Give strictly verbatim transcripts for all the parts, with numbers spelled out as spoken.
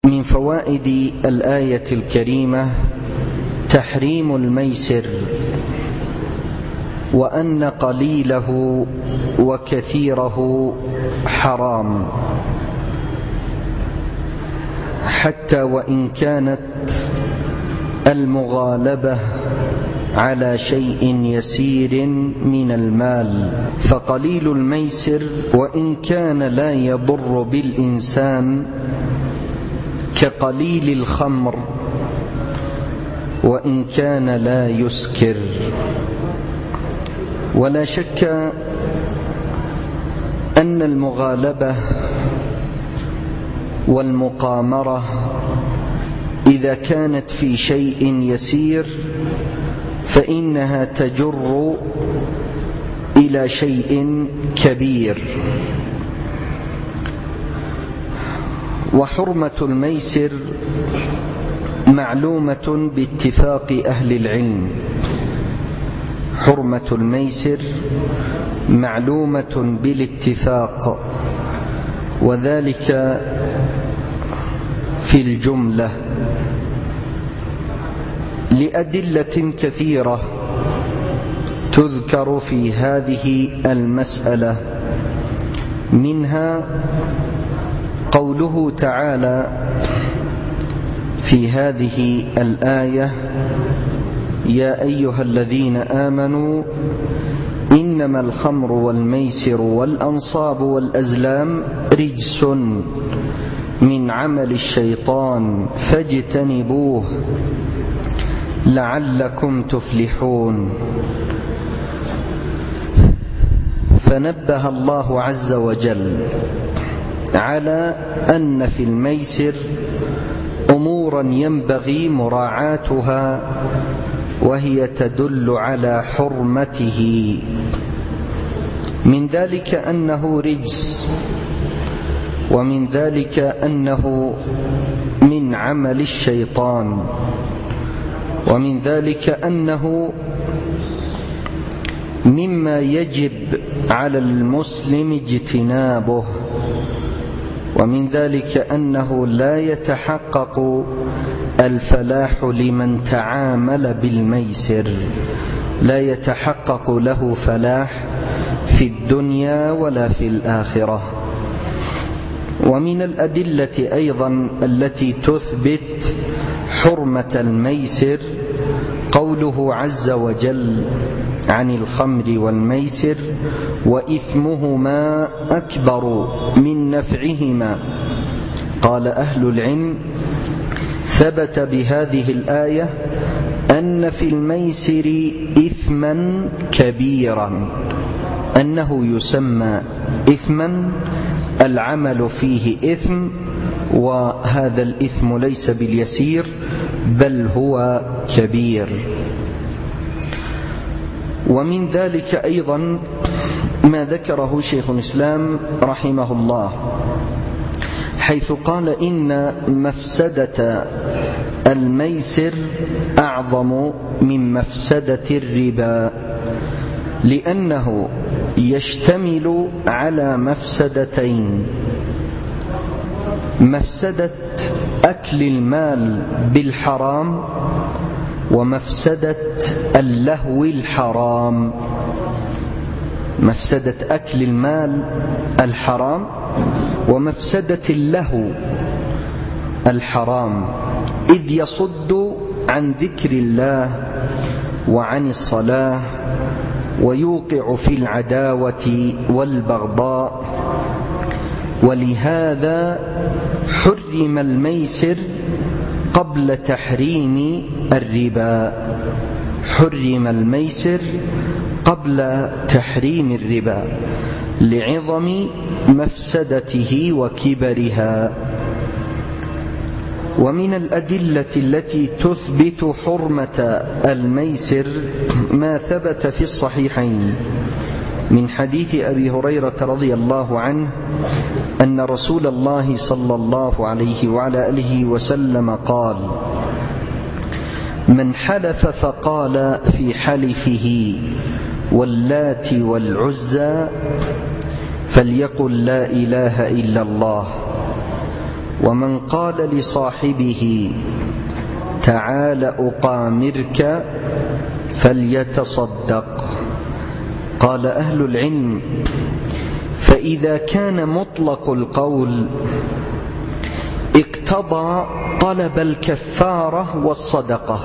من فوائد الآية الكريمة تحريم الميسر، وأن قليله وكثيره حرام، حتى وإن كانت المغالبة على شيء يسير من المال. فقليل الميسر وإن كان لا يضر بالإنسان كقليل الخمر وإن كان لا يسكر. ولا شك أن المغالبة والمقامرة إذا كانت في شيء يسير فإنها تجر إلى شيء كبير. وحرمة الميسر معلومة باتفاق أهل العلم، حرمة الميسر معلومة بالاتفاق، وذلك في الجملة لأدلة كثيرة تذكر في هذه المسألة، منها قوله تعالى في هذه الآية: يا أيها الذين آمنوا إنما الخمر والميسر والأنصاب والأزلام رجس من عمل الشيطان فاجتنبوه لعلكم تفلحون. فنبه الله عز وجل على أن في الميسر أمورا ينبغي مراعاتها، وهي تدل على حرمته. من ذلك أنه رجس، ومن ذلك أنه من عمل الشيطان، ومن ذلك أنه مما يجب على المسلم اجتنابه، ومن ذلك أنه لا يتحقق الفلاح لمن تعامل بالميسر، لا يتحقق له فلاح في الدنيا ولا في الآخرة. ومن الأدلة أيضا التي تثبت حرمة الميسر قوله عز وجل عن الخمر والميسر: وإثمهما أكبر من نفعهما. قال أهل العلم: ثبت بهذه الآية أن في الميسر إثما كبيرا، أنه يسمى إثما، العمل فيه إثم، وهذا الإثم ليس باليسير بل هو كبير. ومن ذلك أيضا ما ذكره شيخ الإسلام رحمه الله، حيث قال إن مفسدة الميسر أعظم من مفسدة الربا، لأنه يشتمل على مفسدتين: مفسدة أكل المال بالحرام، ومفسدة اللهو الحرام. مفسدة أكل المال الحرام ومفسدة اللهو الحرام، إذ يصد عن ذكر الله وعن الصلاة، ويوقع في العداوة والبغضاء. ولهذا حرم الميسر قبل تحريم الربا، حرم الميسر قبل تحريم الربا لعظم مفسدته وكبرها. ومن الأدلة التي تثبت حرمة الميسر ما ثبت في الصحيحين من حديث أبي هريرة رضي الله عنه أن رسول الله صلى الله عليه وعلى آله وسلم قال: من حلف فقال في حلفه واللات والعزى فليقل لا إله إلا الله، ومن قال لصاحبه تعال أقامرك فليتصدق. قال أهل العلم: فإذا كان مطلق القول اقتضى طلب الكفارة والصدقة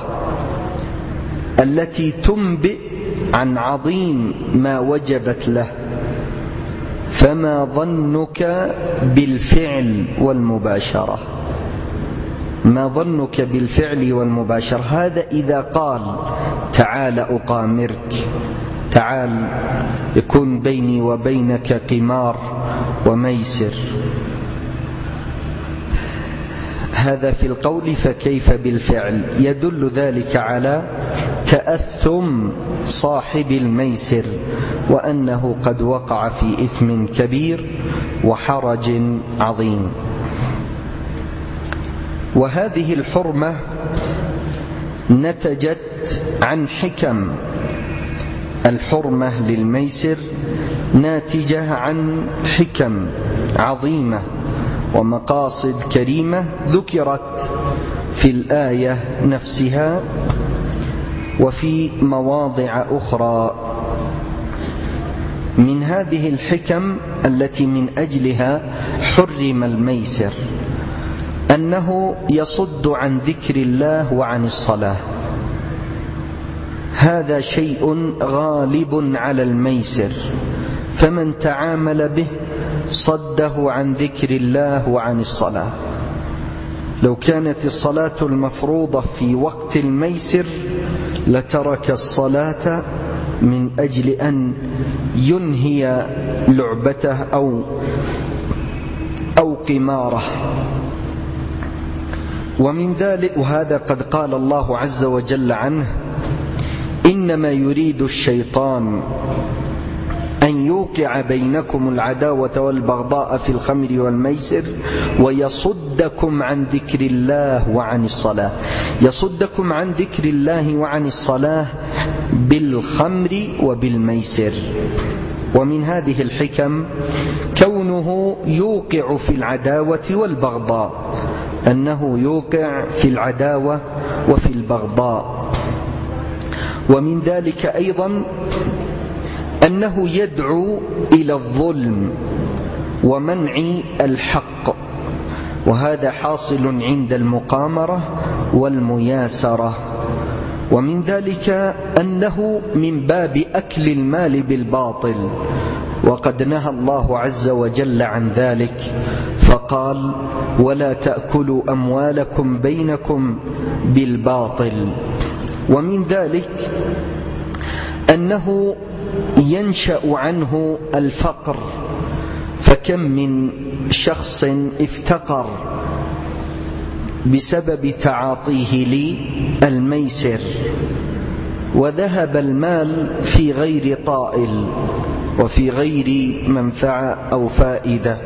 التي تنبئ عن عظيم ما وجبت له، فما ظنك بالفعل والمباشرة؟ ما ظنك بالفعل والمباشرة؟ هذا إذا قال تعال أقامرك، تعال يكون بيني وبينك قمار وميسر، هذا في القول، فكيف بالفعل؟ يدل ذلك على تأثم صاحب الميسر، وأنه قد وقع في إثم كبير وحرج عظيم. وهذه الحرمة نتجت عن حكم. الحرمة للميسر ناتجة عن حكم عظيمة ومقاصد كريمة ذكرت في الآية نفسها وفي مواضع أخرى. من هذه الحكم التي من أجلها حرم الميسر أنه يصد عن ذكر الله وعن الصلاة. هذا شيء غالب على الميسر، فمن تعامل به صده عن ذكر الله وعن الصلاة. لو كانت الصلاة المفروضة في وقت الميسر لترك الصلاة من أجل أن ينهي لعبته أو أو قماره. ومن ذلك، وهذا قد قال الله عز وجل عنه: إنما يريد الشيطان أن يوقع بينكم العداوة والبغضاء في الخمر والميسر ويصدكم عن ذكر الله وعن الصلاة. يصدكم عن ذكر الله وعن الصلاة بالخمر وبالميسر. ومن هذه الحكم كونه يوقع في العداوة والبغضاء، أنه يوقع في العداوة وفي البغضاء. ومن ذلك أيضا أنه يدعو إلى الظلم ومنع الحق، وهذا حاصل عند المقامرة والمياسرة. ومن ذلك أنه من باب أكل المال بالباطل، وقد نهى الله عز وجل عن ذلك فقال: ولا تأكلوا أموالكم بينكم بالباطل. ومن ذلك أنه ينشأ عنه الفقر، فكم من شخص افتقر بسبب تعاطيه للميسر، وذهب المال في غير طائل وفي غير منفعة أو فائدة.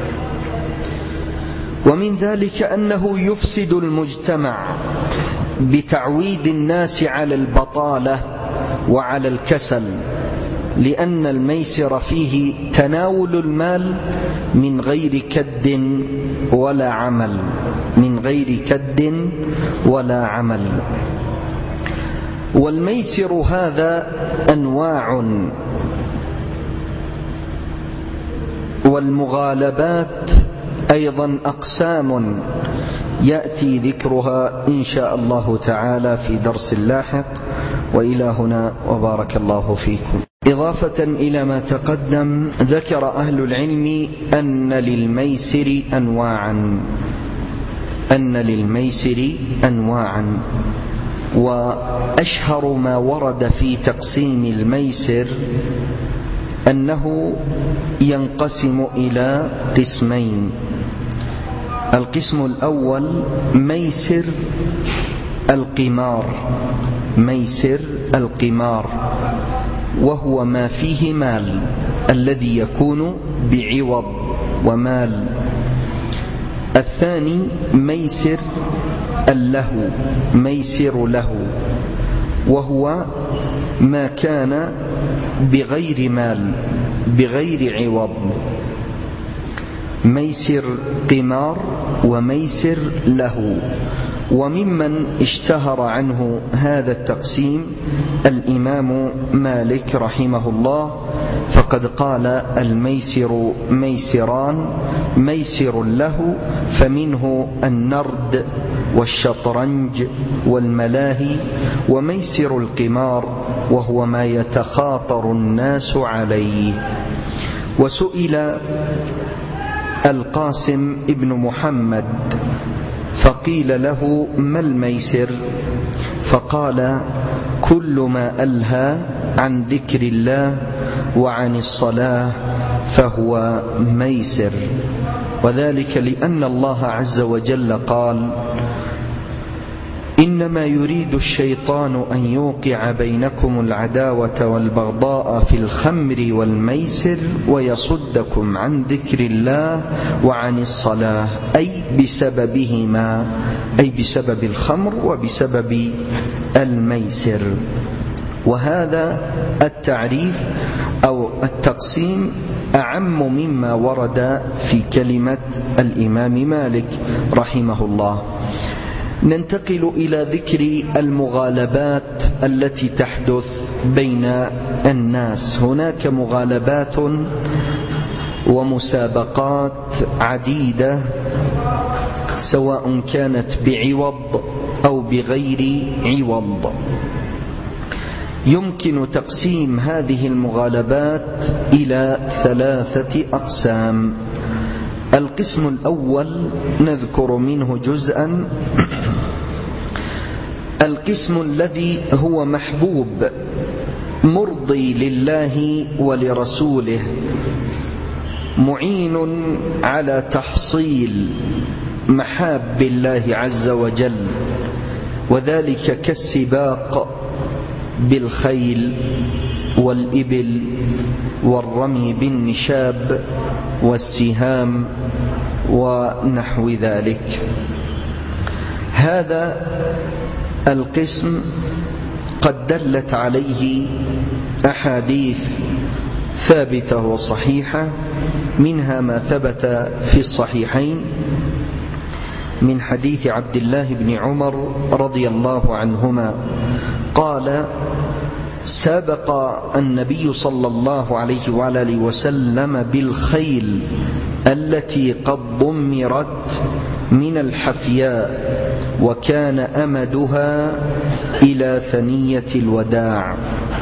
ومن ذلك أنه يفسد المجتمع بتعويد الناس على البطالة وعلى الكسل، لأن الميسر فيه تناول المال من غير كد ولا عمل، من غير كد ولا عمل. والميسر هذا أنواع، والمغالبات أيضا أقسام يأتي ذكرها إن شاء الله تعالى في درس لاحق. وإلى هنا وبارك الله فيكم. إضافة إلى ما تقدم، ذكر أهل العلم أن للميسر أنواعا أن للميسر أنواعا وأشهر ما ورد في تقسيم الميسر أنه ينقسم إلى قسمين. القسم الأول ميسر القمار، ميسر القمار، وهو ما فيه مال، الذي يكون بعوض ومال. الثاني ميسر اللهو، ميسر له، وهو ما كان بغير مال، بغير عوض، ميسر قمار وميسر له. وممن اشتهر عنه هذا التقسيم الإمام مالك رحمه الله، فقد قال: الميسر ميسران، ميسر له فمنه النرد والشطرنج والملاهي، وميسر القمار وهو ما يتخاطر الناس عليه. وسئل القاسم ابن محمد فقيل له: ما الميسر؟ فقال: كل ما ألهى عن ذكر الله وعن الصلاة فهو ميسر. وذلك لأن الله عز وجل قال: إنما يريد الشيطان أن يوقع بينكم العداوة والبغضاء في الخمر والميسر ويصدكم عن ذكر الله وعن الصلاة، أي بسببهما، أي بسبب الخمر وبسبب الميسر. وهذا التعريف أو التقسيم أعم مما ورد في كلمة الإمام مالك رحمه الله. ننتقل إلى ذكر المغالبات التي تحدث بين الناس. هناك مغالبات ومسابقات عديدة، سواء كانت بعوض أو بغير عوض. يمكن تقسيم هذه المغالبات إلى ثلاثة أقسام. القسم الأول نذكر منه جزءا، القسم الذي هو محبوب مرضي لله ولرسوله، معين على تحصيل محاب الله عز وجل، وذلك كالسباق بالخيل والإبل والرمي بالنشاب والسهام ونحو ذلك. هذا القسم قد دلت عليه أحاديث ثابتة وصحيحة، منها ما ثبت في الصحيحين من حديث عبد الله بن عمر رضي الله عنهما قال: سبق النبي صلى الله عليه وآله وسلم بالخيل التي قد ضمرت من الحفياء، وكان أمدها إلى ثنية الوداع.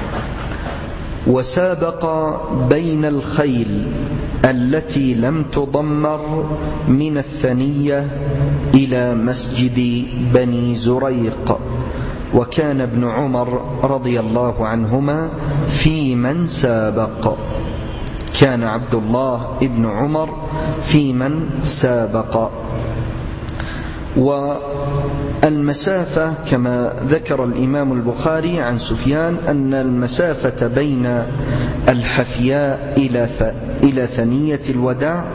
وسابق بين الخيل التي لم تضمر من الثنية إلى مسجد بني زريق، وكان ابن عمر رضي الله عنهما في من سابق. كان عبد الله ابن عمر في من سابق. والمسافة كما ذكر الإمام البخاري عن سفيان أن المسافة بين الحفياء إلى ثنية الوداع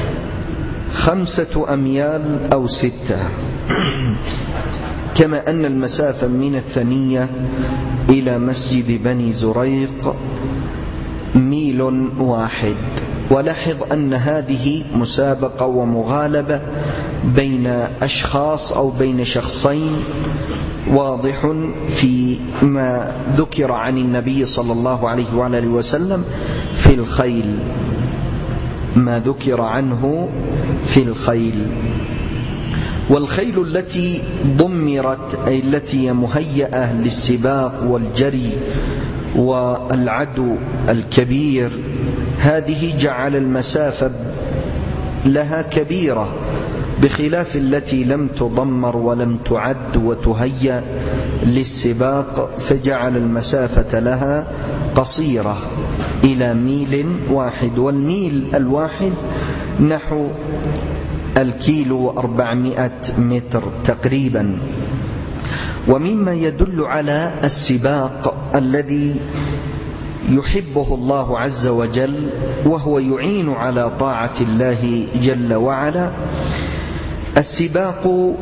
خمسة أميال أو ستة، كما أن المسافة من الثنية إلى مسجد بني زريق ميل واحد. ولاحظ أن هذه مسابقة ومغالبة بين أشخاص أو بين شخصين، واضح في ما ذكر عن النبي صلى الله عليه وآله وسلم في الخيل، ما ذكر عنه في الخيل. والخيل التي ضمرت أي التي مهيئة للسباق والجري والعدو الكبير، هذه جعل المسافة لها كبيرة، بخلاف التي لم تضمر ولم تعد وتهيأ للسباق، فجعل المسافة لها قصيرة إلى ميل واحد. والميل الواحد نحو الكيلو وأربعمائة متر تقريبا. ومما يدل على السباق الذي يحبه الله عز وجل وهو يعين على طاعة الله جل وعلا السباق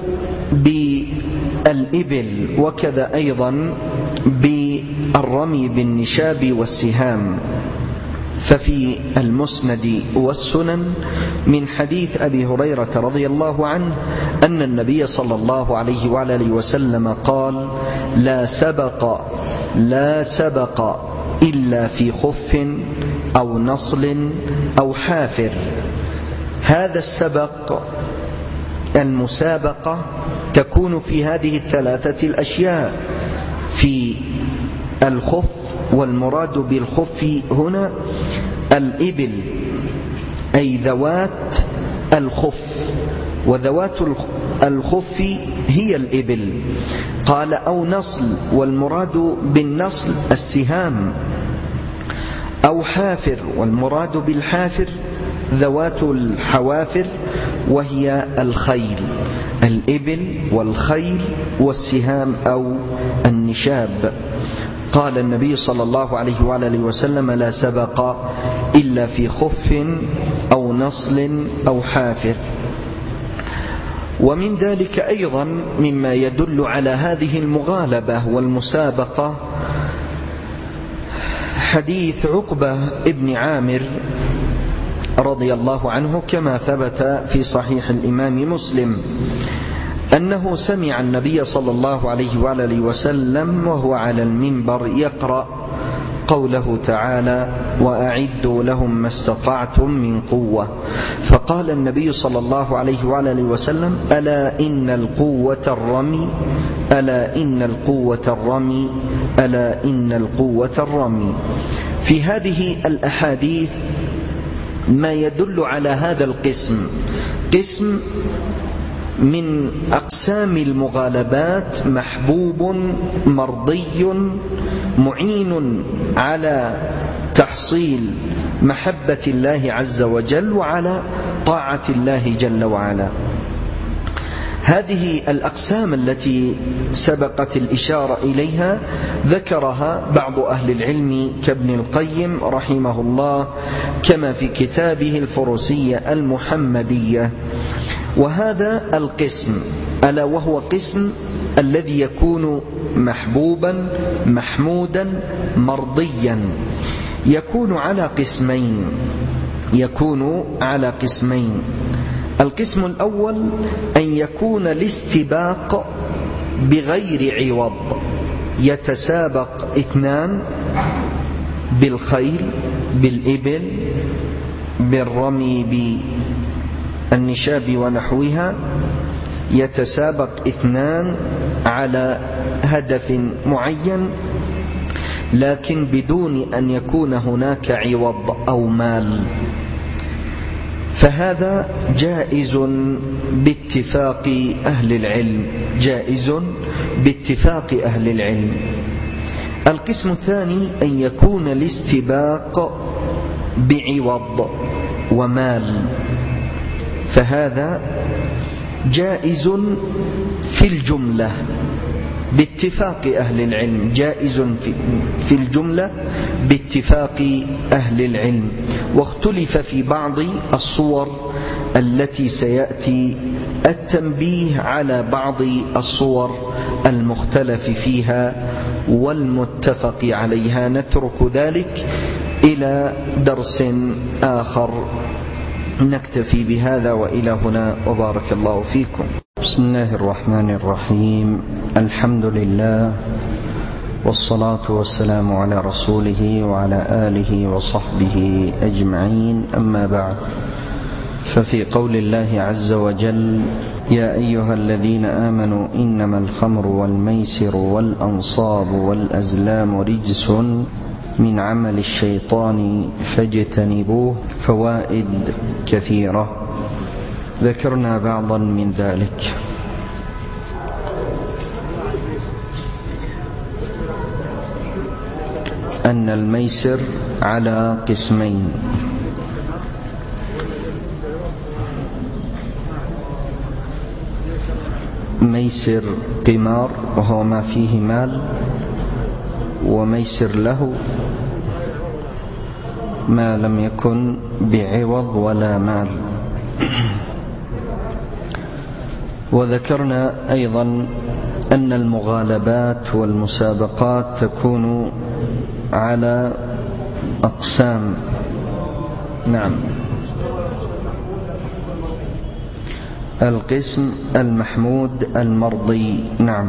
بالإبل، وكذا أيضا بالرمي بالنشاب والسهام. ففي المسند والسنن من حديث أبي هريرة رضي الله عنه أن النبي صلى الله عليه وعلى آله وسلم قال: لا سبق لا سبق إلا في خف أو نصل أو حافر. هذا السبق المسابقة تكون في هذه الثلاثة الأشياء: في الخف، والمراد بالخف هنا الإبل، أي ذوات الخف، وذوات الخف هي الإبل. قال: أو نصل، والمراد بالنصل السهام، أو حافر، والمراد بالحافر ذوات الحوافر وهي الخيل، الإبل والخيل والسهام أو النشاب. قال النبي صلى الله عليه وآله وسلم: لا سبق إلا في خف أو نصل أو حافر. ومن ذلك أيضا مما يدل على هذه المغالبة والمسابقة حديث عقبة ابن عامر رضي الله عنه كما ثبت في صحيح الإمام مسلم أنه سمع النبي صلى الله عليه وآله وسلم وهو على المنبر يقرأ قوله تعالى: وأعدوا لهم ما استطعتم من قوة. فقال النبي صلى الله عليه وآله وسلم: ألا إن القوة الرمي ألا إن القوة الرمي ألا إن القوة الرمي. في هذه الأحاديث ما يدل على هذا القسم، قسم من أقسام المغالبات محبوب مرضي معين على تحصيل محبة الله عز وجل وعلى طاعة الله جل وعلا. هذه الأقسام التي سبقت الإشارة إليها ذكرها بعض أهل العلم كابن القيم رحمه الله كما في كتابه الفروسية المحمدية. وهذا القسم ألا وهو قسم الذي يكون محبوبا محمودا مرضيا يكون على قسمين يكون على قسمين القسم الأول أن يكون الاستباق بغير عوض، يتسابق اثنان بالخيل بالإبل بالرمي بالنشاب ونحوها، يتسابق اثنان على هدف معين لكن بدون أن يكون هناك عوض أو مال، فهذا جائز باتفاق أهل العلم جائز باتفاق أهل العلم. القسم الثاني أن يكون الاستباق بعوض ومال، فهذا جائز في الجملة باتفاق أهل العلم جائز في الجملة باتفاق أهل العلم. واختلف في بعض الصور التي سيأتي التنبيه على بعض الصور المختلف فيها والمتفق عليها. نترك ذلك إلى درس آخر. نكتفي بهذا وإلى هنا وبارك الله فيكم. بسم الله الرحمن الرحيم. الحمد لله والصلاة والسلام على رسوله وعلى آله وصحبه أجمعين، أما بعد. ففي قول الله عز وجل: يا أيها الذين آمنوا إنما الخمر والميسر والأنصاب والأزلام رجس من عمل الشيطان فاجتنبوه. فوائد كثيرة ذكرنا بعضا من ذلك. أن الميسر على قسمين: ميسر قمار وهو ما فيه مال، وميسر له ما لم يكن بعوض ولا مال. وذكرنا أيضا أن المغالبات والمسابقات تكون على أقسام. نعم. القسم المحمود المرضي. نعم.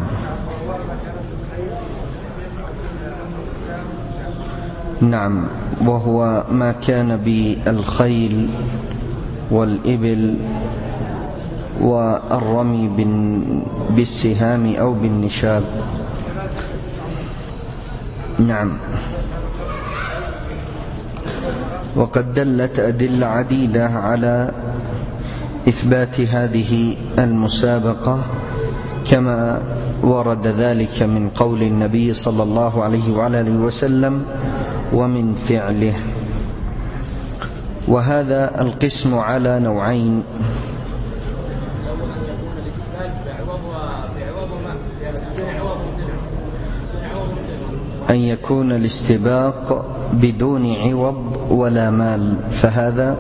نعم، وهو ما كان بالخيل والإبل والرمي بالسهام أو بالنشاب. نعم. وقد دلت أدلة عديدة على إثبات هذه المسابقة، كما ورد ذلك من قول النبي صلى الله عليه وعلى آله وسلم ومن فعله. وهذا القسم على نوعين: أن يكون الاستباق بدون عوض ولا مال، فهذا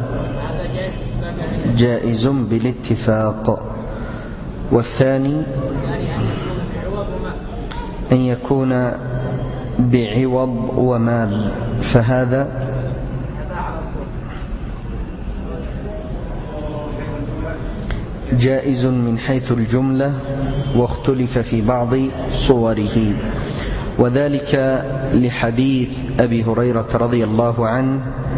جائز بالاتفاق. والثاني أن يكون بعوض ومال، فهذا جائز من حيث الجملة، واختلف في بعض صوره، وذلك لحديث أبي هريرة رضي الله عنه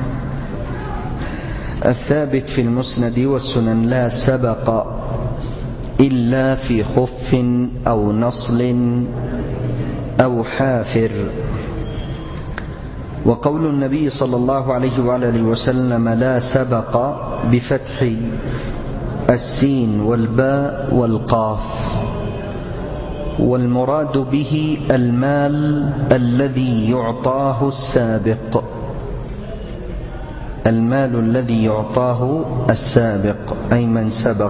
الثابت في المسند والسنن: لا سبق إلا في خف أو نصل أو حافر. وقول النبي صلى الله عليه وآله وسلم لا سبق بفتح السين والباء والقاف، والمراد به المال الذي يعطاه السابق، المال الذي يعطاه السابق أي من سبق.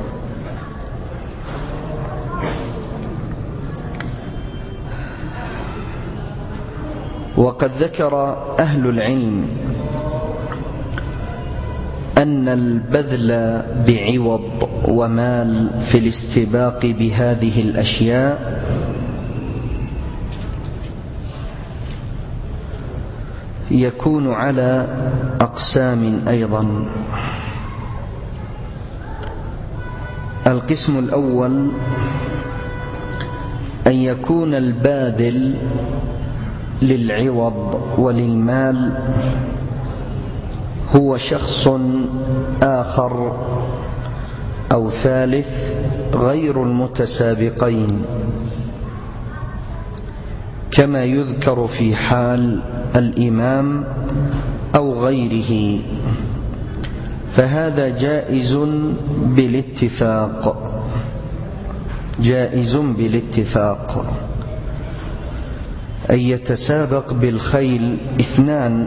وقد ذكر أهل العلم أن البذل بعوض ومال في الاستباق بهذه الأشياء يكون على أقسام أيضا. القسم الأول أن يكون الباذل للعوض وللمال هو شخص آخر أو ثالث غير المتسابقين، كما يذكر في حال الإمام أو غيره، فهذا جائز بالاتفاق، جائز بالاتفاق. أن يتسابق بالخيل اثنان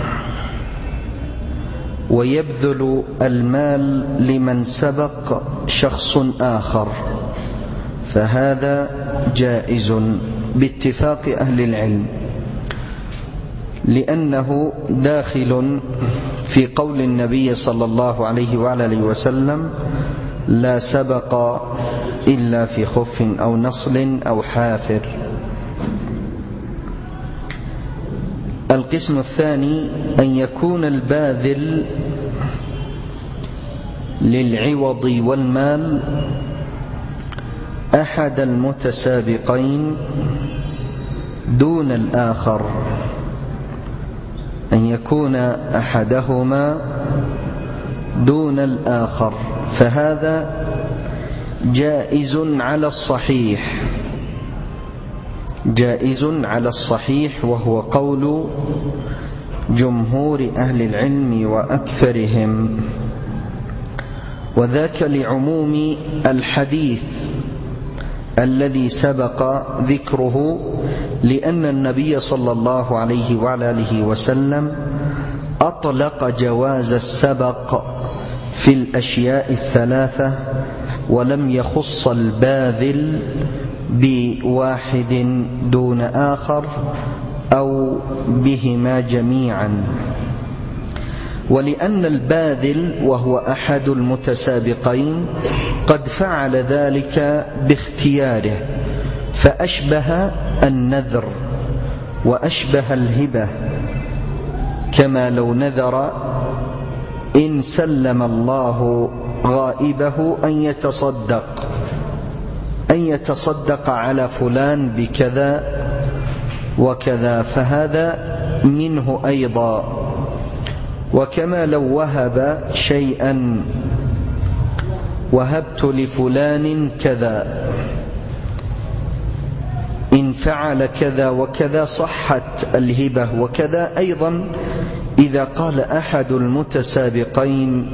ويبذل المال لمن سبق شخص آخر، فهذا جائز باتفاق أهل العلم، لأنه داخل في قول النبي صلى الله عليه وآله وسلم: لا سبق إلا في خف أو نصل أو حافر. القسم الثاني أن يكون الباذل للعوض والمال أحد المتسابقين دون الآخر، أن يكون أحدهما دون الآخر، فهذا جائز على الصحيح، جائز على الصحيح، وهو قول جمهور أهل العلم وأكثرهم، وذاك لعموم الحديث الذي سبق ذكره، لأن النبي صلى الله عليه وآله وسلم أطلق جواز السبق في الأشياء الثلاثة، ولم يخص الباذل بواحد دون آخر أو بهما جميعا. ولأن الباذل وهو أحد المتسابقين قد فعل ذلك باختياره، فأشبه النذر وأشبه الهبة، كما لو نذر إن سلم الله غائبه أن يتصدق أن يتصدق على فلان بكذا وكذا، فهذا منه أيضا. وكما لو وهب شيئا، وهبت لفلان كذا، إن فعل كذا وكذا صحت الهبة. وكذا أيضا إذا قال أحد المتسابقين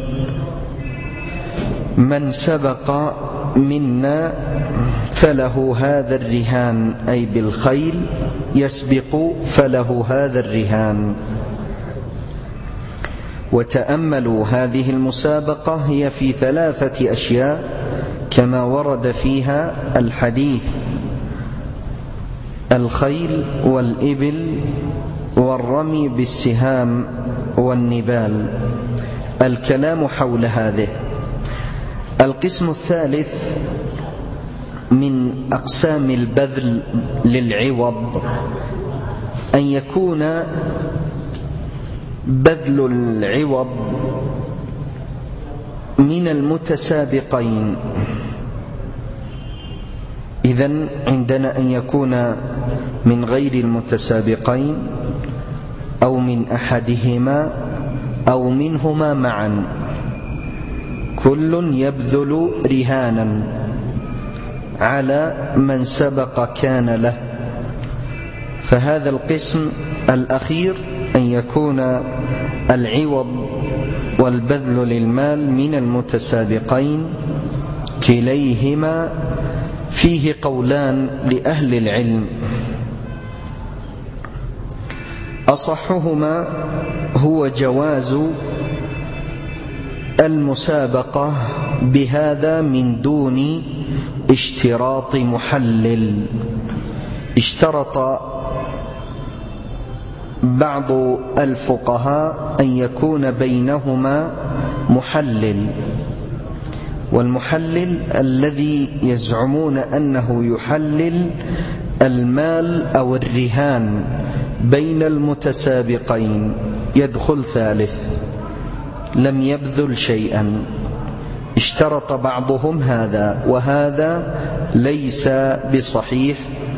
من سبق منا فله هذا الرهان، أي بالخيل يسبق فله هذا الرهان. وتأملوا هذه المسابقة هي في ثلاثة أشياء كما ورد فيها الحديث: الخيل والإبل والرمي بالسهام والنبال. الكلام حول هذه. القسم الثالث من أقسام البذل للعوض أن يكون بذل العوض من المتسابقين. إذن عندنا أن يكون من غير المتسابقين أو من أحدهما أو منهما معا، كل يبذل رهانا على من سبق كان له. فهذا القسم الأخير أن يكون العوض والبذل للمال من المتسابقين، كليهما فيه قولان لأهل العلم. أصحهما هو جواز المسابقة بهذا من دون اشتراط محلل. اشترط بعض الفقهاء أن يكون بينهما محلل، والمحلل الذي يزعمون أنه يحلل المال أو الرهان بين المتسابقين يدخل ثالث، لم يبذل شيئا. اشترط بعضهم هذا، وهذا ليس بصحيح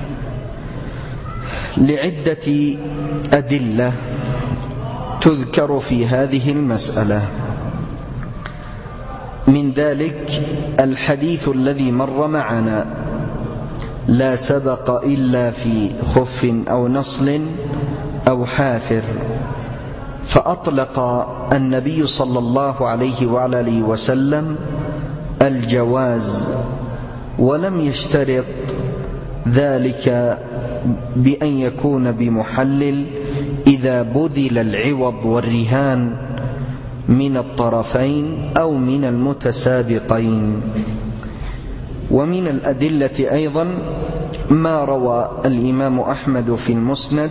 لعدة أدلة تذكر في هذه المسألة. من ذلك الحديث الذي مر معنا: لا سبق إلا في خف أو نصل أو حافر. فأطلق النبي صلى الله عليه وعلى آله وسلم الجواز، ولم يشترط ذلك بأن يكون بمحلل إذا بذل العوض والرهان من الطرفين أو من المتسابقين. ومن الأدلة أيضا ما روى الإمام أحمد في المسند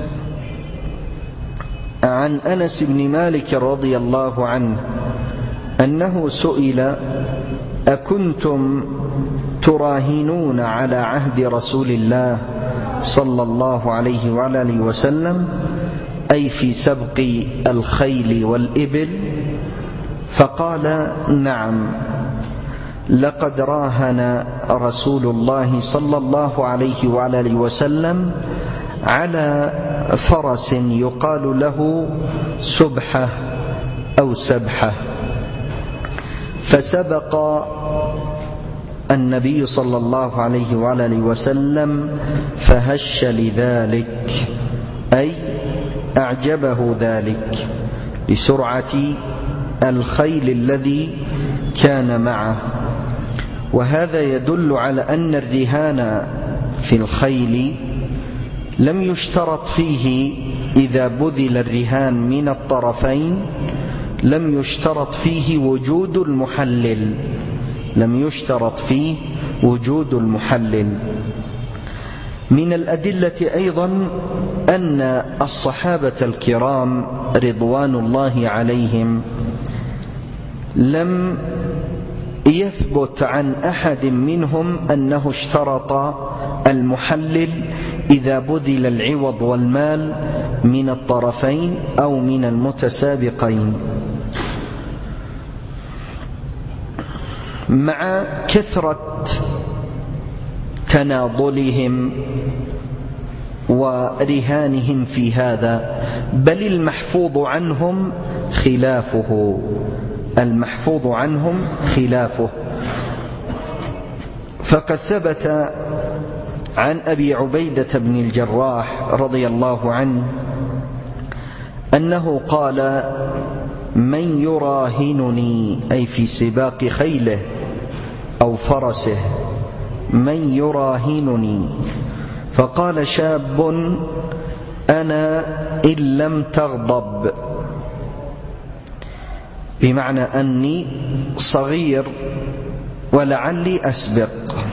عن أنس بن مالك رضي الله عنه أنه سئل: أكنتم تراهنون على عهد رسول الله صلى الله عليه وعلى آله وسلم، أي في سبق الخيل والإبل؟ فقال: نعم، لقد راهن رسول الله صلى الله عليه وعلى آله وسلم على فرس يقال له سبحة أو سبحة، فسبق النبي صلى الله عليه وعلى آله وسلم فهش لذلك، أي أعجبه ذلك لسرعة الخيل الذي كان معه. وهذا يدل على أن الرهان في الخيل لم يشترط فيه إذا بذل الرهان من الطرفين لم يشترط فيه وجود المحلل، لم يشترط فيه وجود المحلل. من الأدلة أيضا أن الصحابة الكرام رضوان الله عليهم لم يثبت عن أحد منهم أنه اشترط المحلل إذا بذل العوض والمال من الطرفين أو من المتسابقين. مع كثرة تناضلهم ورهانهم في هذا، بل المحفوظ عنهم خلافه المحفوظ عنهم خلافه فقد ثبت عن أبي عبيدة بن الجراح رضي الله عنه أنه قال: من يراهنني، أي في سباق خيله أو فرسه، من يراهنني؟ فقال شاب: أنا إن لم تغضب، بمعنى أني صغير ولعلي أسبق.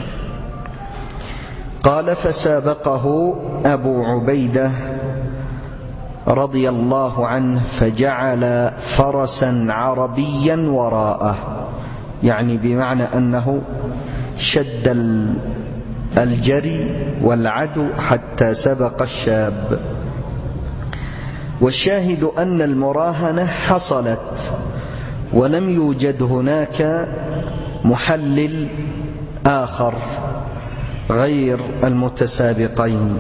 قال: فسابقه أبو عبيدة رضي الله عنه فجعل فرسا عربيا وراءه، يعني بمعنى أنه شد الجري والعدو حتى سبق الشاب. والشاهد أن المراهنة حصلت ولم يوجد هناك محلل آخر غير المتسابقين،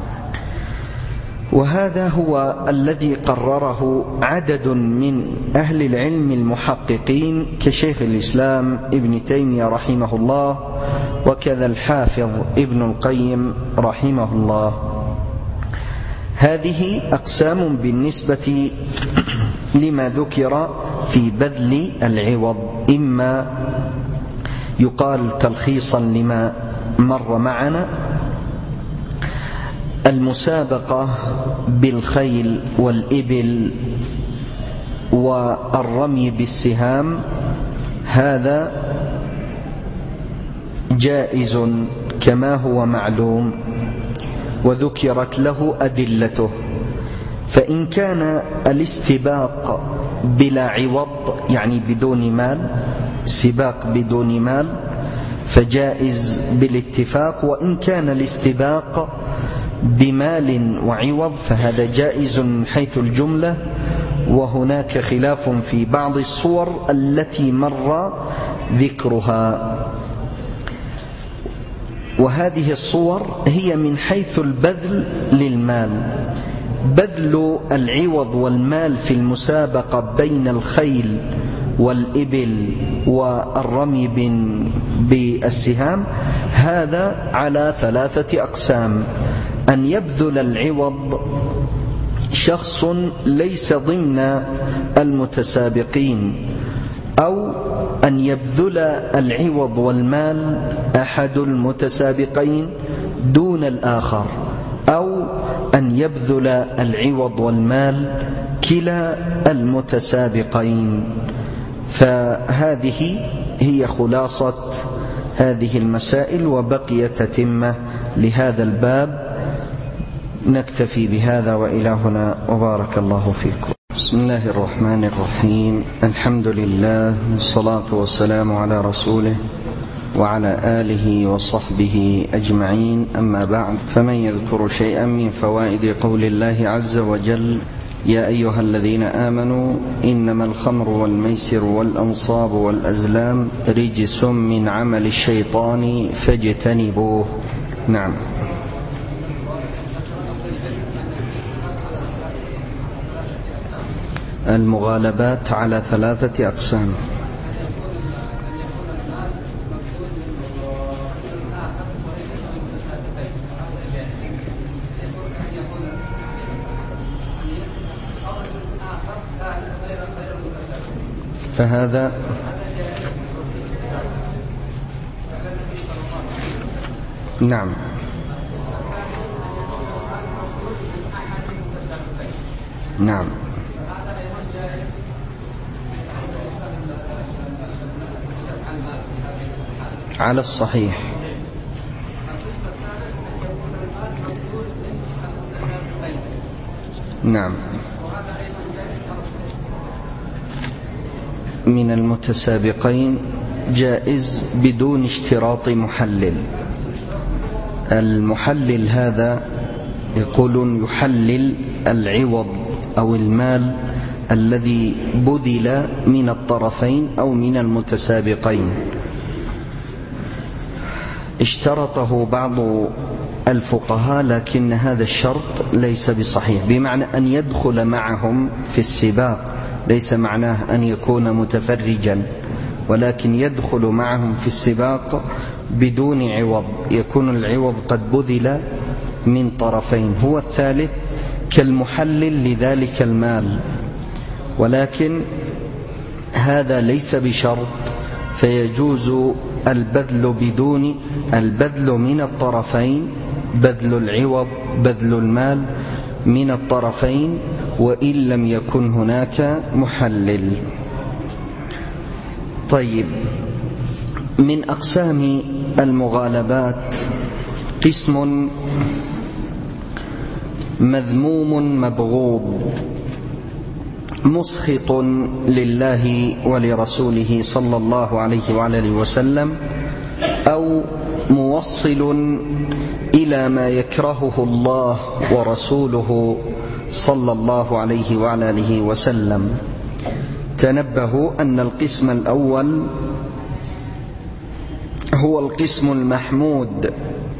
وهذا هو الذي قرره عدد من أهل العلم المحققين كشيخ الإسلام ابن تيمية رحمه الله، وكذا الحافظ ابن القيم رحمه الله. هذه أقسام بالنسبة لما ذكر في بذل العوض، إما يقال تلخيصا لما مر معنا: المسابقة بالخيل والإبل والرمي بالسهام، هذا جائز كما هو معلوم، وذكرت له أدلته. فإن كان الاستباق بلا عوض، يعني بدون مال، سباق بدون مال، فجائز بالاتفاق. وإن كان الاستباق بمال وعوض فهذا جائز من حيث الجملة، وهناك خلاف في بعض الصور التي مر ذكرها. وهذه الصور هي من حيث البذل للمال. بذل العوض والمال في المسابقة بين الخيل والإبل والرمي بالسهام هذا على ثلاثة أقسام: أن يبذل العوض شخص ليس ضمن المتسابقين، أو أن يبذل العوض والمال أحد المتسابقين دون الآخر، أو أن يبذل العوض والمال كلا المتسابقين. فهذه هي خلاصة هذه المسائل، وبقي تتمة لهذا الباب. نكتفي بهذا وإلى هنا، وبارك الله فيكم. بسم الله الرحمن الرحيم. الحمد لله والصلاة والسلام على رسوله وعلى آله وصحبه أجمعين، أما بعد. فمن يذكر شيئا من فوائد قول الله عز وجل: يا أيها الذين آمنوا إنما الخمر والميسر والأنصاب والأزلام رجس من عمل الشيطان فاجتنبوه. نعم. المغالبات على ثلاثة أقسام: فهذا نعم نعم على الصحيح. نعم. من المتسابقين جائز بدون اشتراط محلل. المحلل هذا يقولون يحلل العوض أو المال الذي بذل من الطرفين أو من المتسابقين. اشترطه بعض الفقهاء لكن هذا الشرط ليس بصحيح، بمعنى أن يدخل معهم في السباق، ليس معناه أن يكون متفرجا، ولكن يدخل معهم في السباق بدون عوض، يكون العوض قد بذل من طرفين. هو الثالث كالمحلل لذلك المال، ولكن هذا ليس بشرط، فيجوز البذل بدون البذل من الطرفين، بذل العوض بذل المال من الطرفين وإن لم يكن هناك محلل. طيب، من أقسام المغالبات قسم مذموم مبغوض مسخط لله ولرسوله صلى الله عليه وعلى آله وسلم، أو موصل إلى ما يكرهه الله ورسوله صلى الله عليه وعلى آله وسلم. تنبهوا أن القسم الأول هو القسم المحمود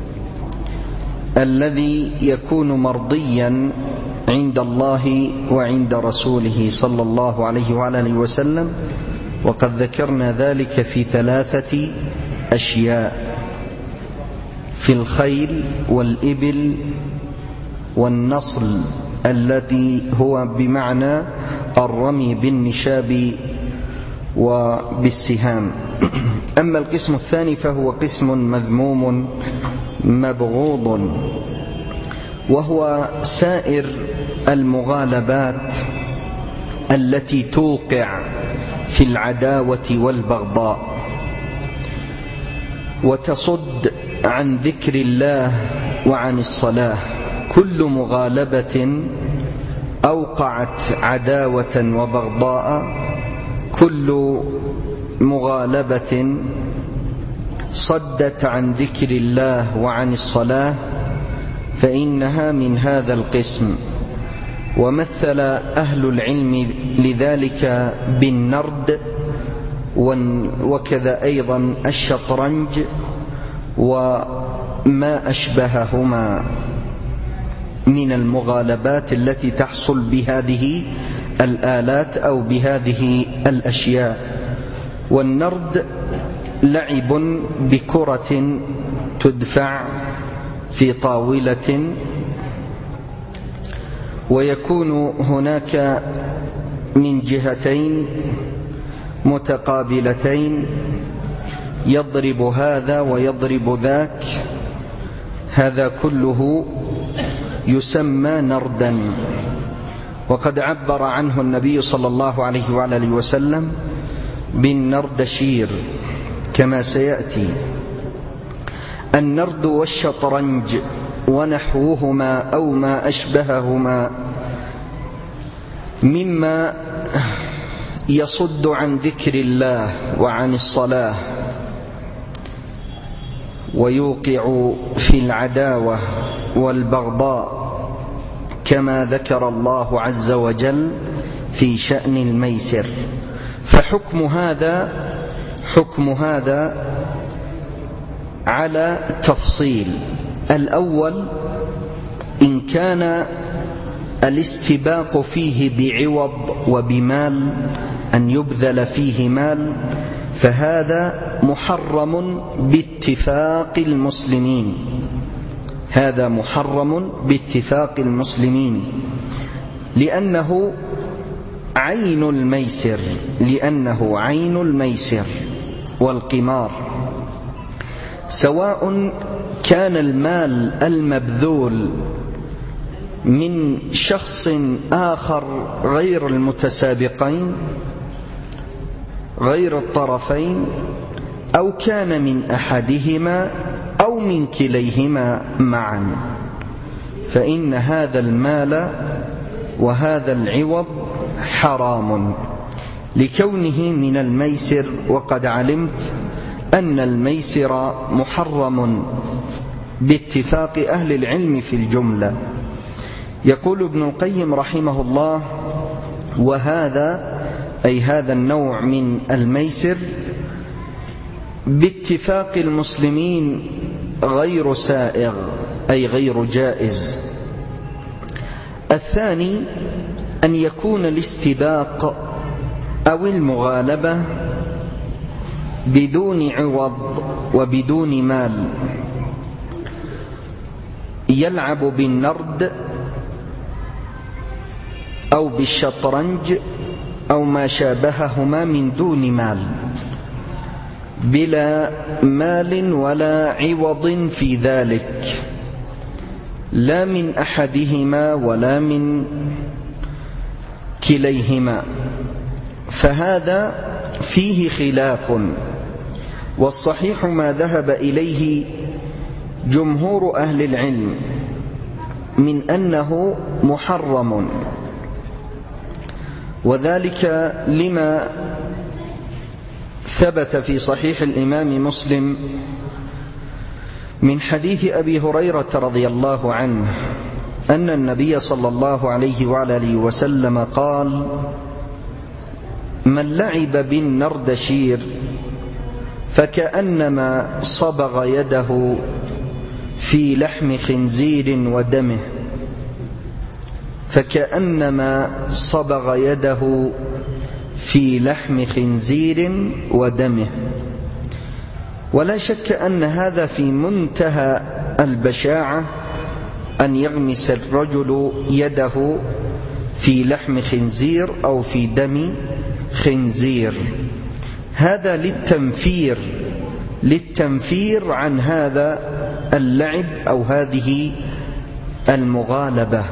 الذي يكون مرضيا عند الله وعند رسوله صلى الله عليه وعلى آله وسلم، وقد ذكرنا ذلك في ثلاثة أشياء: في الخيل والإبل والنصل الذي هو بمعنى الرمي بالنشاب وبالسهام. أما القسم الثاني فهو قسم مذموم مبغوض، وهو سائر المغالبات التي توقع في العداوة والبغضاء وتصد عن ذكر الله وعن الصلاة. كل مغالبة أوقعت عداوة وبغضاء، كل مغالبة صدت عن ذكر الله وعن الصلاة فإنها من هذا القسم. ومثل أهل العلم لذلك بالنرد، وكذا أيضا الشطرنج وما أشبههما من المغالبات التي تحصل بهذه الآلات أو بهذه الأشياء. والنرد لعب بكرة تدفع في طاولة، ويكون هناك من جهتين متقابلتين، يضرب هذا ويضرب ذاك، هذا كله يسمى نردا. وقد عبر عنه النبي صلى الله عليه وعلى آله وسلم بالنردشير كما سيأتي. النرد والشطرنج ونحوهما أو ما أشبههما مما يصد عن ذكر الله وعن الصلاة ويوقع في العداوة والبغضاء، كما ذكر الله عز وجل في شأن الميسر. فحكم هذا حكم هذا على تفصيل. الأول: إن كان الاستباق فيه بعوض وبمال، أن يبذل فيه مال، فهذا محرم باتفاق المسلمين، هذا محرم باتفاق المسلمين، لأنه عين الميسر، لأنه عين الميسر والقمار، سواء كان المال المبذول من شخص آخر غير المتسابقين غير الطرفين، أو كان من أحدهما أو من كليهما معا، فإن هذا المال وهذا العوض حرام لكونه من الميسر. وقد علمت أن الميسر محرم باتفاق أهل العلم في الجملة. يقول ابن القيم رحمه الله: وهذا أي هذا النوع من الميسر باتفاق المسلمين غير سائغ، أي غير جائز. الثاني أن يكون الاستباق أو المغالبة بدون عوض وبدون مال، يلعب بالنرد أو بالشطرنج أو ما شابههما من دون مال، بلا مال ولا عوض في ذلك، لا من أحدهما ولا من كليهما، فهذا فيه خلاف، والصحيح ما ذهب إليه جمهور أهل العلم من أنه محرم، وذلك لما ثبت في صحيح الإمام مسلم من حديث أبي هريرة رضي الله عنه أن النبي صلى الله عليه وعلى آله وسلم قال: من لعب بالنردشير فكأنما صبغ يده في لحم خنزير ودمه، فكأنما صبغ يده في لحم خنزير ودمه. ولا شك أن هذا في منتهى البشاعة، أن يغمس الرجل يده في لحم خنزير أو في دم خنزير. هذا للتنفير للتنفير عن هذا اللعب أو هذه المغالبة.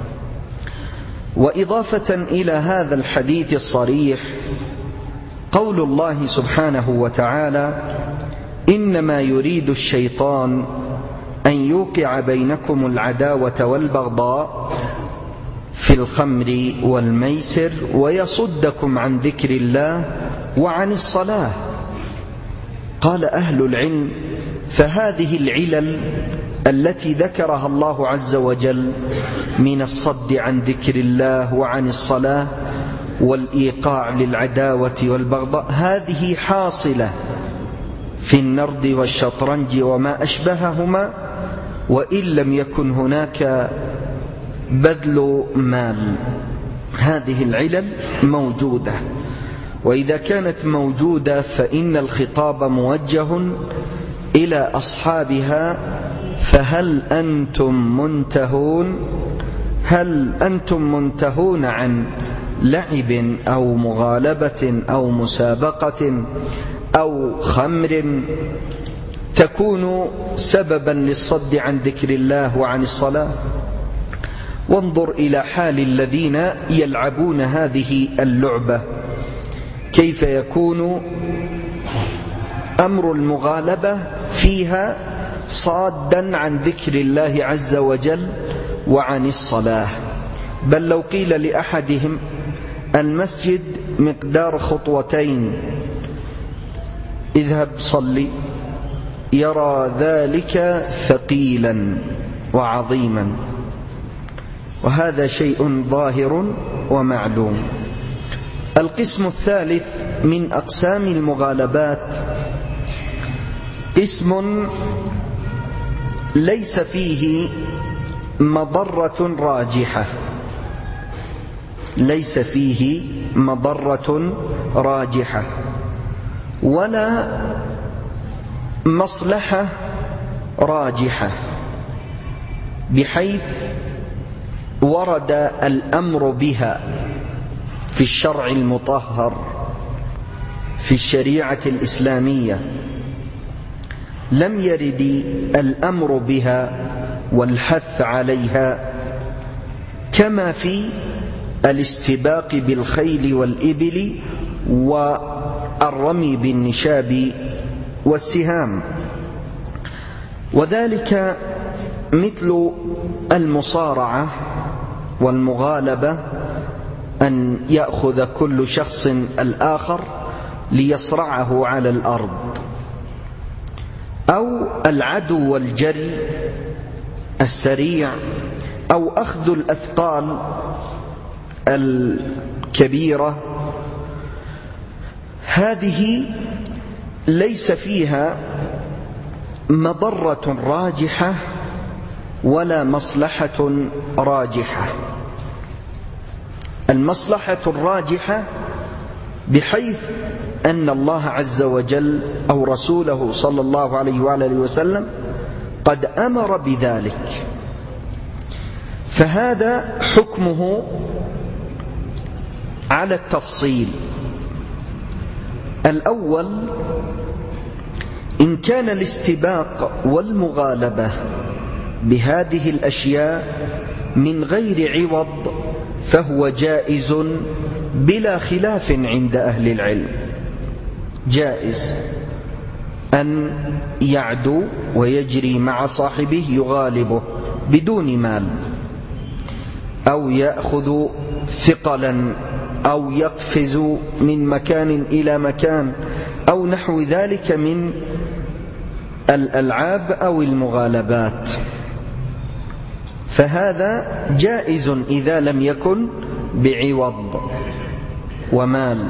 وإضافة إلى هذا الحديث الصريح قول الله سبحانه وتعالى: إنما يريد الشيطان أن يوقع بينكم العداوة والبغضاء في الخمر والميسر ويصدكم عن ذكر الله وعن الصلاة. قال أهل العلم: فهذه العلل التي ذكرها الله عز وجل من الصد عن ذكر الله وعن الصلاة والإيقاع للعداوة والبغضاء، هذه حاصلة في النرد والشطرنج وما أشبههما، وإن لم يكن هناك بذل مال. هذه العلل موجودة، وإذا كانت موجودة فإن الخطاب موجه إلى أصحابها: فهل أنتم منتهون هل أنتم منتهون عن لعب أو مغالبة أو مسابقة أو خمر تكون سببا للصد عن ذكر الله وعن الصلاة؟ وانظر إلى حال الذين يلعبون هذه اللعبة، كيف يكون أمر المغالبة فيها صادا عن ذكر الله عز وجل وعن الصلاة. بل لو قيل لأحدهم المسجد مقدار خطوتين، اذهب صلي، يرى ذلك ثقيلا وعظيما، وهذا شيء ظاهر ومعلوم. القسم الثالث من أقسام المغالبات قسم ليس فيه مضرة راجحة ليس فيه مضرة راجحة ولا مصلحة راجحة، بحيث ورد الأمر بها في الشرع المطهر في الشريعة الإسلامية، لم يرد الأمر بها والحث عليها كما في الاستباق بالخيل والإبل والرمي بالنشاب والسهام. وذلك مثل المصارعة والمغالبة، أن يأخذ كل شخص الآخر ليصرعه على الأرض، أو العدو والجري السريع، أو أخذ الأثقال الكبيرة، هذه ليس فيها مضرة راجحة ولا مصلحة راجحة. المصلحة الراجحة بحيث أن الله عز وجل أو رسوله صلى الله عليه وآله وسلم قد أمر بذلك، فهذا حكمه على التفصيل. الأول: إن كان الاستباق والمغالبة بهذه الأشياء من غير عوض فهو جائز بلا خلاف عند أهل العلم. جائز أن يعدو ويجري مع صاحبه يغالبه بدون مال، أو يأخذ ثقلا، أو يقفز من مكان إلى مكان، أو نحو ذلك من الألعاب أو المغالبات، فهذا جائز إذا لم يكن بعوض ومال.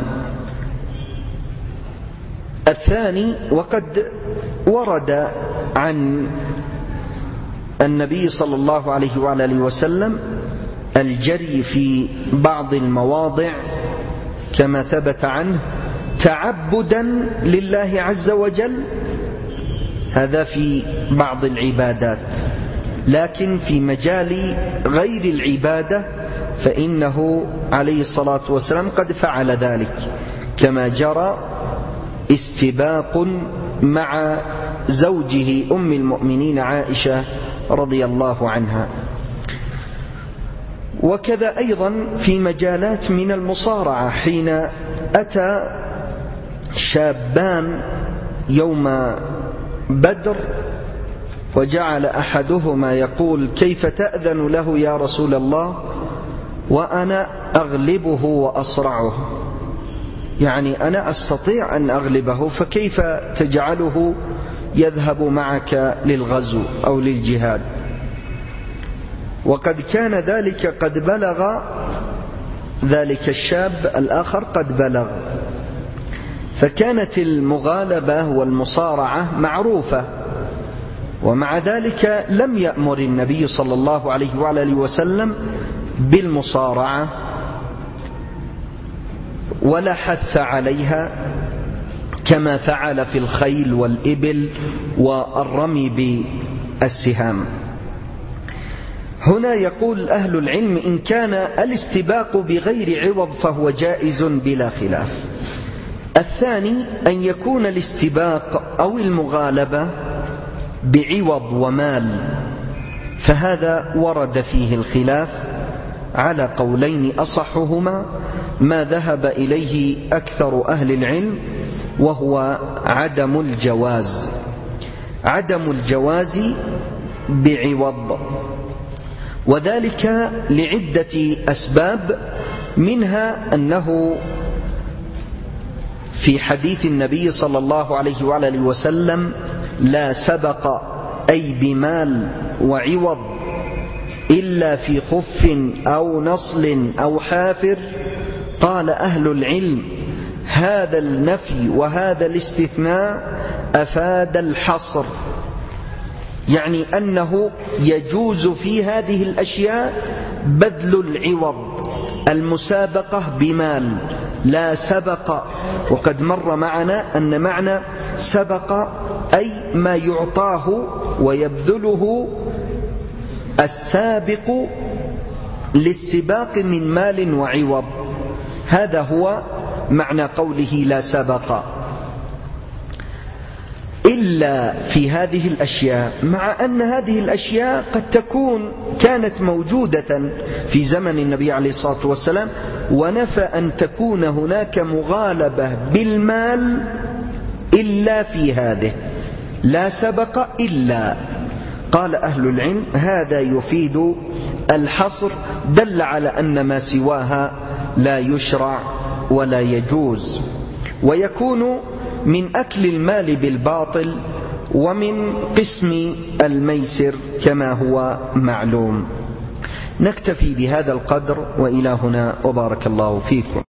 الثاني: وقد ورد عن النبي صلى الله عليه وآله وسلم الجري في بعض المواضع كما ثبت عنه تعبدا لله عز وجل، هذا في بعض العبادات، لكن في مجال غير العبادة فإنه عليه الصلاة والسلام قد فعل ذلك، كما جرى استباق مع زوجه أم المؤمنين عائشة رضي الله عنها. وكذا أيضا في مجالات من المصارعة، حين أتى شابان يوم بدر وجعل أحدهما يقول: كيف تأذن له يا رسول الله وأنا أغلبه وأصرعه؟ يعني أنا أستطيع أن أغلبه، فكيف تجعله يذهب معك للغزو أو للجهاد؟ وقد كان ذلك قد بلغ ذلك الشاب الآخر قد بلغ، فكانت المغالبة والمصارعة معروفة، ومع ذلك لم يأمر النبي صلى الله عليه وآله وسلم بالمصارعة ولا حث عليها كما فعل في الخيل والإبل والرمي بالسهام. هنا يقول أهل العلم: إن كان الاستباق بغير عوض فهو جائز بلا خلاف. الثاني: أن يكون الاستباق أو المغالبة بعوض ومال، فهذا ورد فيه الخلاف على قولين، أصحهما ما ذهب إليه أكثر أهل العلم، وهو عدم الجواز، عدم الجواز بعوض، وذلك لعدة أسباب، منها أنه في حديث النبي صلى الله عليه وآله وسلم: لا سبق أي بمال وعوض إلا في خف أو نصل أو حافر. قال أهل العلم: هذا النفي وهذا الاستثناء أفاد الحصر، يعني أنه يجوز في هذه الأشياء بذل العوض، المسابقة بمال لا سبق. وقد مر معنا أن معنى سبق أي ما يعطاه ويبذله السابق للسباق من مال وعوض، هذا هو معنى قوله لا سبق. إلا في هذه الأشياء، مع أن هذه الأشياء قد تكون كانت موجودة في زمن النبي عليه الصلاة والسلام، ونفى أن تكون هناك مغالبة بالمال إلا في هذه، لا سبق إلا. قال أهل العلم: هذا يفيد الحصر، دل على أن ما سواها لا يشرع ولا يجوز. ويكون من أكل المال بالباطل ومن قسم الميسر كما هو معلوم. نكتفي بهذا القدر، وإلى هنا، وبارك الله فيكم.